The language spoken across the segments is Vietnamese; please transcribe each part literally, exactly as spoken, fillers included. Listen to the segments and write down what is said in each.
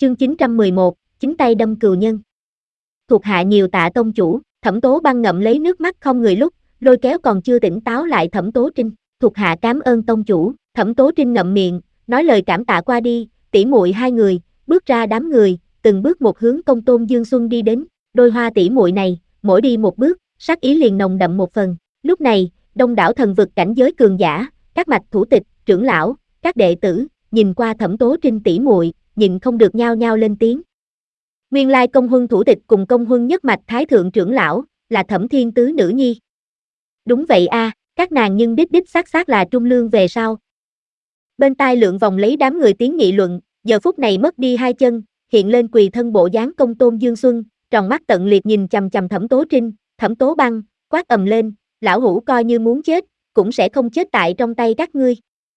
Chương chín trăm mười một, chính tay đâm cừu nhân. Thuộc hạ nhiều tạ tông chủ. Thẩm Tố Băng ngậm lấy nước mắt không người lúc, lôi kéo còn chưa tỉnh táo lại Thẩm Tố Trinh. Thuộc hạ cảm ơn tông chủ. Thẩm Tố Trinh ngậm miệng, nói lời cảm tạ qua đi, tỷ muội hai người bước ra đám người, từng bước một hướng Công Tôn Dương Xuân đi đến. Đôi hoa tỷ muội này, mỗi đi một bước, sát ý liền nồng đậm một phần. Lúc này, đông đảo thần vực cảnh giới cường giả, các mạch thủ tịch, trưởng lão, các đệ tử, nhìn qua Thẩm Tố Trinh tỷ muội, nhịn không được nhao nhao lên tiếng. Nguyên lai công huân thủ tịch cùng công huân nhất mạch thái thượng trưởng lão, là Thẩm Thiên Tứ nữ nhi. Đúng vậy a, à, các nàng nhưng đích đích xác xác là trung lương về sau. Bên tai lượn vòng lấy đám người tiếng nghị luận, giờ phút này mất đi hai chân, hiện lên quỳ thân bộ dáng Công Tôn Dương Xuân, tròn mắt tận liệt nhìn chằm chằm Thẩm Tố Trinh, Thẩm Tố Băng, quát ầm lên, lão hủ coi như muốn chết, cũng sẽ không chết tại trong tay các ngươi.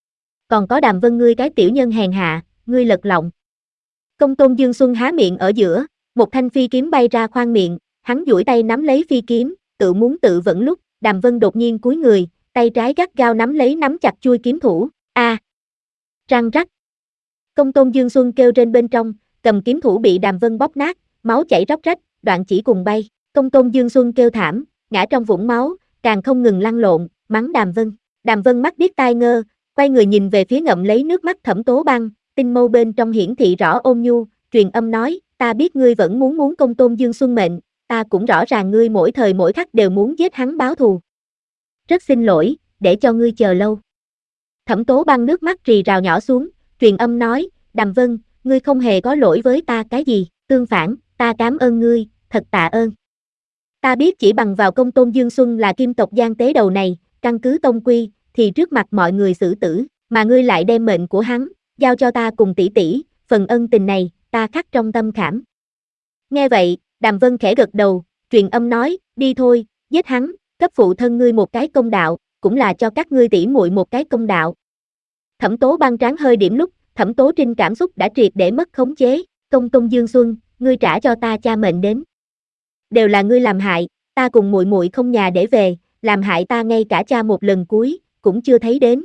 Còn có Đàm Vân ngươi cái tiểu nhân hèn hạ, ngươi lật lọng. Công Tôn Dương Xuân há miệng ở giữa, một thanh phi kiếm bay ra khoang miệng, hắn duỗi tay nắm lấy phi kiếm, tự muốn tự vẫn lúc, Đàm Vân đột nhiên cúi người, tay trái gắt gao nắm lấy nắm chặt chuôi kiếm thủ, a, à. Răng rắc. Công Tôn Dương Xuân kêu trên bên trong, cầm kiếm thủ bị Đàm Vân bóp nát, máu chảy róc rách, đoạn chỉ cùng bay. Công Tôn Dương Xuân kêu thảm, ngã trong vũng máu, càng không ngừng lăn lộn, mắng Đàm Vân. Đàm Vân mắt điếc tai ngơ, quay người nhìn về phía ngậm lấy nước mắt Thẩm Tố Băng, tinh mâu bên trong hiển thị rõ ôn nhu, truyền âm nói, ta biết ngươi vẫn muốn muốn Công Tôn Dương Xuân mệnh, ta cũng rõ ràng ngươi mỗi thời mỗi khắc đều muốn giết hắn báo thù. Rất xin lỗi, để cho ngươi chờ lâu. Thẩm Tố Băng nước mắt rì rào nhỏ xuống, truyền âm nói, Đàm Vân, ngươi không hề có lỗi với ta cái gì, tương phản, ta cảm ơn ngươi, thật tạ ơn. Ta biết chỉ bằng vào Công Tôn Dương Xuân là kim tộc Giang Tế đầu này, căn cứ tông quy, thì trước mặt mọi người xử tử, mà ngươi lại đem mệnh của hắn giao cho ta cùng tỷ tỷ, phần ân tình này, ta khắc trong tâm khảm. Nghe vậy, Đàm Vân khẽ gật đầu, truyền âm nói, đi thôi, giết hắn, cấp phụ thân ngươi một cái công đạo, cũng là cho các ngươi tỷ muội một cái công đạo. Thẩm Tố Băng trán hơi điểm lúc, Thẩm Tố Trinh cảm xúc đã triệt để mất khống chế, Công Tôn Dương Xuân, ngươi trả cho ta cha mệnh đến. Đều là ngươi làm hại, ta cùng muội muội không nhà để về, làm hại ta ngay cả cha một lần cuối, cũng chưa thấy đến.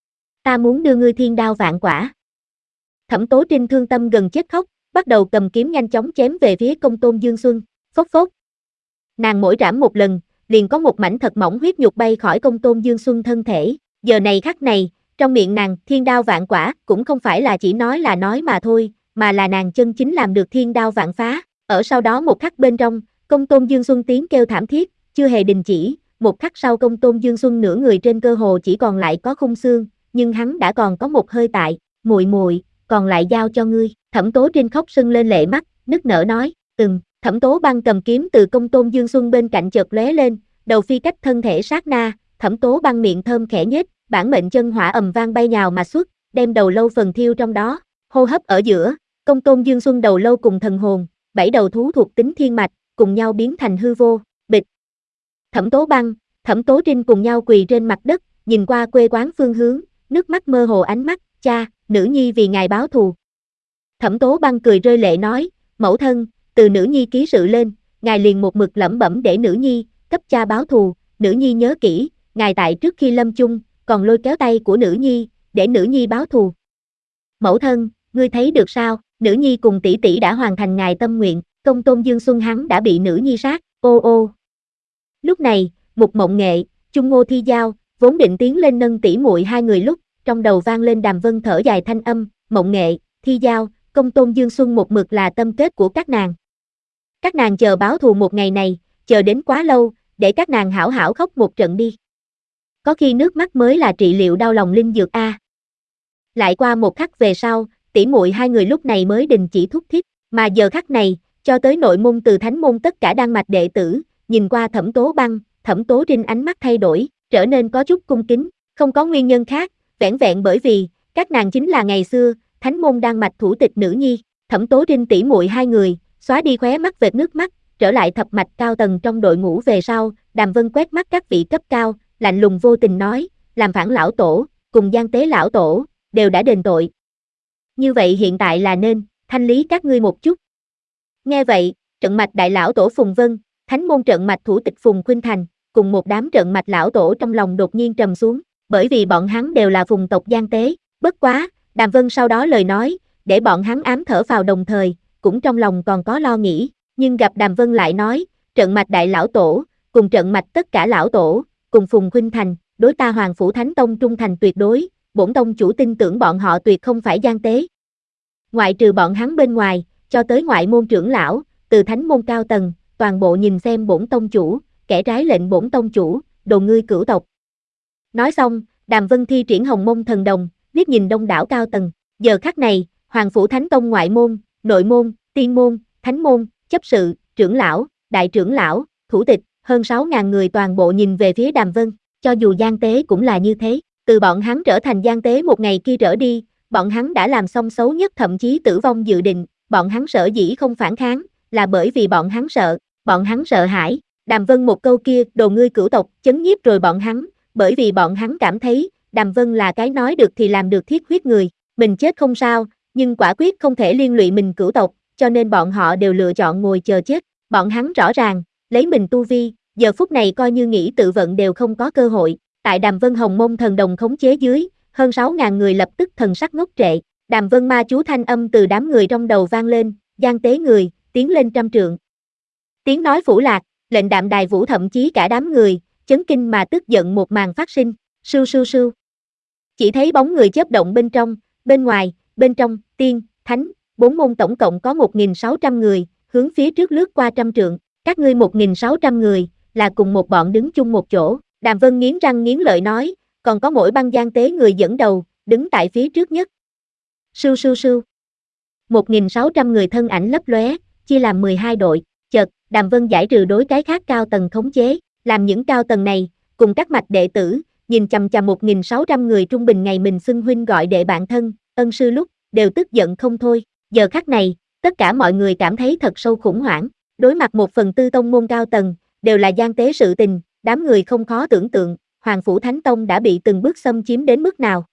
Ta muốn đưa ngươi thiên đao vạn quả. Thẩm Tố Trinh thương tâm gần chết khóc, bắt đầu cầm kiếm nhanh chóng chém về phía Công Tôn Dương Xuân, phốc phốc. Nàng mỗi rảm một lần, liền có một mảnh thật mỏng huyết nhục bay khỏi Công Tôn Dương Xuân thân thể, giờ này khắc này, trong miệng nàng thiên đao vạn quả cũng không phải là chỉ nói là nói mà thôi, mà là nàng chân chính làm được thiên đao vạn phá, ở sau đó một khắc bên trong, Công Tôn Dương Xuân tiếng kêu thảm thiết, chưa hề đình chỉ, một khắc sau Công Tôn Dương Xuân nửa người trên cơ hồ chỉ còn lại có khung xương, nhưng hắn đã còn có một hơi tại, muội muội, còn lại giao cho ngươi. Thẩm Tố Trinh khóc sưng lên lệ mắt, nức nở nói, ừm. Thẩm Tố Băng cầm kiếm từ Công Tôn Dương Xuân bên cạnh chợt lóe lên, đầu phi cách thân thể sát na, Thẩm Tố Băng miệng thơm khẽ nhếch, bản mệnh chân hỏa ầm vang bay nhào mà xuất, đem đầu lâu phần thiêu trong đó. Hô hấp ở giữa, Công Tôn Dương Xuân đầu lâu cùng thần hồn, bảy đầu thú thuộc tính thiên mạch, cùng nhau biến thành hư vô, bịch. Thẩm Tố Băng, Thẩm Tố Trinh cùng nhau quỳ trên mặt đất, nhìn qua quê quán phương hướng, nước mắt mơ hồ ánh mắt, cha, nữ nhi vì ngài báo thù. Thẩm Tố Băng cười rơi lệ nói, mẫu thân, từ nữ nhi ký sự lên, ngài liền một mực lẩm bẩm để nữ nhi, cấp cha báo thù, nữ nhi nhớ kỹ, ngài tại trước khi lâm chung, còn lôi kéo tay của nữ nhi, để nữ nhi báo thù. Mẫu thân, ngươi thấy được sao, nữ nhi cùng tỷ tỷ đã hoàn thành ngài tâm nguyện, Công Tôn Dương Xuân hắn đã bị nữ nhi sát, ô ô. Lúc này, Mục Mộng Nghệ, Chung Ngô Thi Giao, vốn định tiến lên nâng tỷ muội hai người lúc, trong đầu vang lên Đàm Vân thở dài thanh âm, Mộng Nghệ, Thi Giao, Công Tôn Dương Xuân một mực là tâm kết của các nàng. Các nàng chờ báo thù một ngày này, chờ đến quá lâu, để các nàng hảo hảo khóc một trận đi. Có khi nước mắt mới là trị liệu đau lòng linh dược a. Lại qua một khắc về sau, tỷ muội hai người lúc này mới đình chỉ thúc thiết, mà giờ khắc này, cho tới nội môn từ thánh môn tất cả đan mạch đệ tử, nhìn qua Thẩm Tố Băng, Thẩm Tố Trinh ánh mắt thay đổi, trở nên có chút cung kính, không có nguyên nhân khác, vẻn vẹn bởi vì, các nàng chính là ngày xưa, thánh môn đan mạch thủ tịch nữ nhi, Thẩm Tố Trinh tỷ muội hai người, xóa đi khóe mắt vệt nước mắt, trở lại thập mạch cao tầng trong đội ngũ về sau, Đàm Vân quét mắt các vị cấp cao, lạnh lùng vô tình nói, làm phản lão tổ, cùng Giang Tế lão tổ, đều đã đền tội. Như vậy hiện tại là nên, thanh lý các ngươi một chút. Nghe vậy, trận mạch đại lão tổ Phùng Vân, thánh môn trận mạch thủ tịch Phùng Khuynh Thành, cùng một đám trận mạch lão tổ trong lòng đột nhiên trầm xuống, bởi vì bọn hắn đều là phùng tộc Giang Tế, bất quá, Đàm Vân sau đó lời nói, để bọn hắn ám thở phào đồng thời, cũng trong lòng còn có lo nghĩ, nhưng gặp Đàm Vân lại nói, trận mạch đại lão tổ, cùng trận mạch tất cả lão tổ, cùng Phùng Khuynh Thành, đối ta Hoàng Phủ Thánh Tông trung thành tuyệt đối, bổn tông chủ tin tưởng bọn họ tuyệt không phải gian tế. Ngoại trừ bọn hắn bên ngoài, cho tới ngoại môn trưởng lão, từ thánh môn cao tầng, toàn bộ nhìn xem bổn tông chủ, kẻ trái lệnh bổn tông chủ, đồ ngươi cửu tộc. Nói xong, Đàm Vân thi triển Hồng Mông Thần Đồng, liếc nhìn đông đảo cao tầng. Giờ khắc này, Hoàng Phủ Thánh Tông ngoại môn, nội môn, tiên môn, thánh môn, chấp sự, trưởng lão, đại trưởng lão, thủ tịch, hơn sáu ngàn người toàn bộ nhìn về phía Đàm Vân, cho dù gian tế cũng là như thế. Từ bọn hắn trở thành gian tế một ngày kia trở đi, bọn hắn đã làm xong xấu nhất thậm chí tử vong dự định, bọn hắn sợ dĩ không phản kháng, là bởi vì bọn hắn sợ, bọn hắn sợ hãi. Đàm Vân một câu kia, đồ ngươi cửu tộc, chấn nhiếp rồi bọn hắn, bởi vì bọn hắn cảm thấy, Đàm Vân là cái nói được thì làm được thiết huyết người, mình chết không sao, nhưng quả quyết không thể liên lụy mình cửu tộc, cho nên bọn họ đều lựa chọn ngồi chờ chết. Bọn hắn rõ ràng, lấy mình tu vi, giờ phút này coi như nghĩ tự vận đều không có cơ hội. Tại Đàm Vân Hồng Mông Thần Đồng khống chế dưới, hơn sáu ngàn người lập tức thần sắc ngốc trệ. Đàm Vân ma chú thanh âm từ đám người trong đầu vang lên, gian tế người, tiến lên trăm trượng. Tiếng nói phủ lạc, lệnh Đạm Đài Vũ thậm chí cả đám người, chấn kinh mà tức giận một màn phát sinh, sưu sưu sưu. Chỉ thấy bóng người chớp động bên trong, bên ngoài, bên trong, tiên, thánh, bốn môn tổng cộng có một nghìn sáu trăm người, hướng phía trước lướt qua trăm trượng, các ngươi một nghìn sáu trăm người, là cùng một bọn đứng chung một chỗ. Đàm Vân nghiến răng nghiến lợi nói, còn có mỗi băng gian tế người dẫn đầu, đứng tại phía trước nhất. Sưu sưu sưu. một nghìn sáu trăm người thân ảnh lấp lóe, chia làm mười hai đội, chợt, Đàm Vân giải trừ đối cái khác cao tầng khống chế, làm những cao tầng này, cùng các mạch đệ tử, nhìn chằm chằm một nghìn sáu trăm người trung bình ngày mình xưng huynh gọi đệ bạn thân, ân sư lúc, đều tức giận không thôi. Giờ khắc này, tất cả mọi người cảm thấy thật sâu khủng hoảng, đối mặt một phần tư tông môn cao tầng, đều là gian tế sự tình, đám người không khó tưởng tượng, Hoàng Phủ Thánh Tông đã bị từng bước xâm chiếm đến mức nào.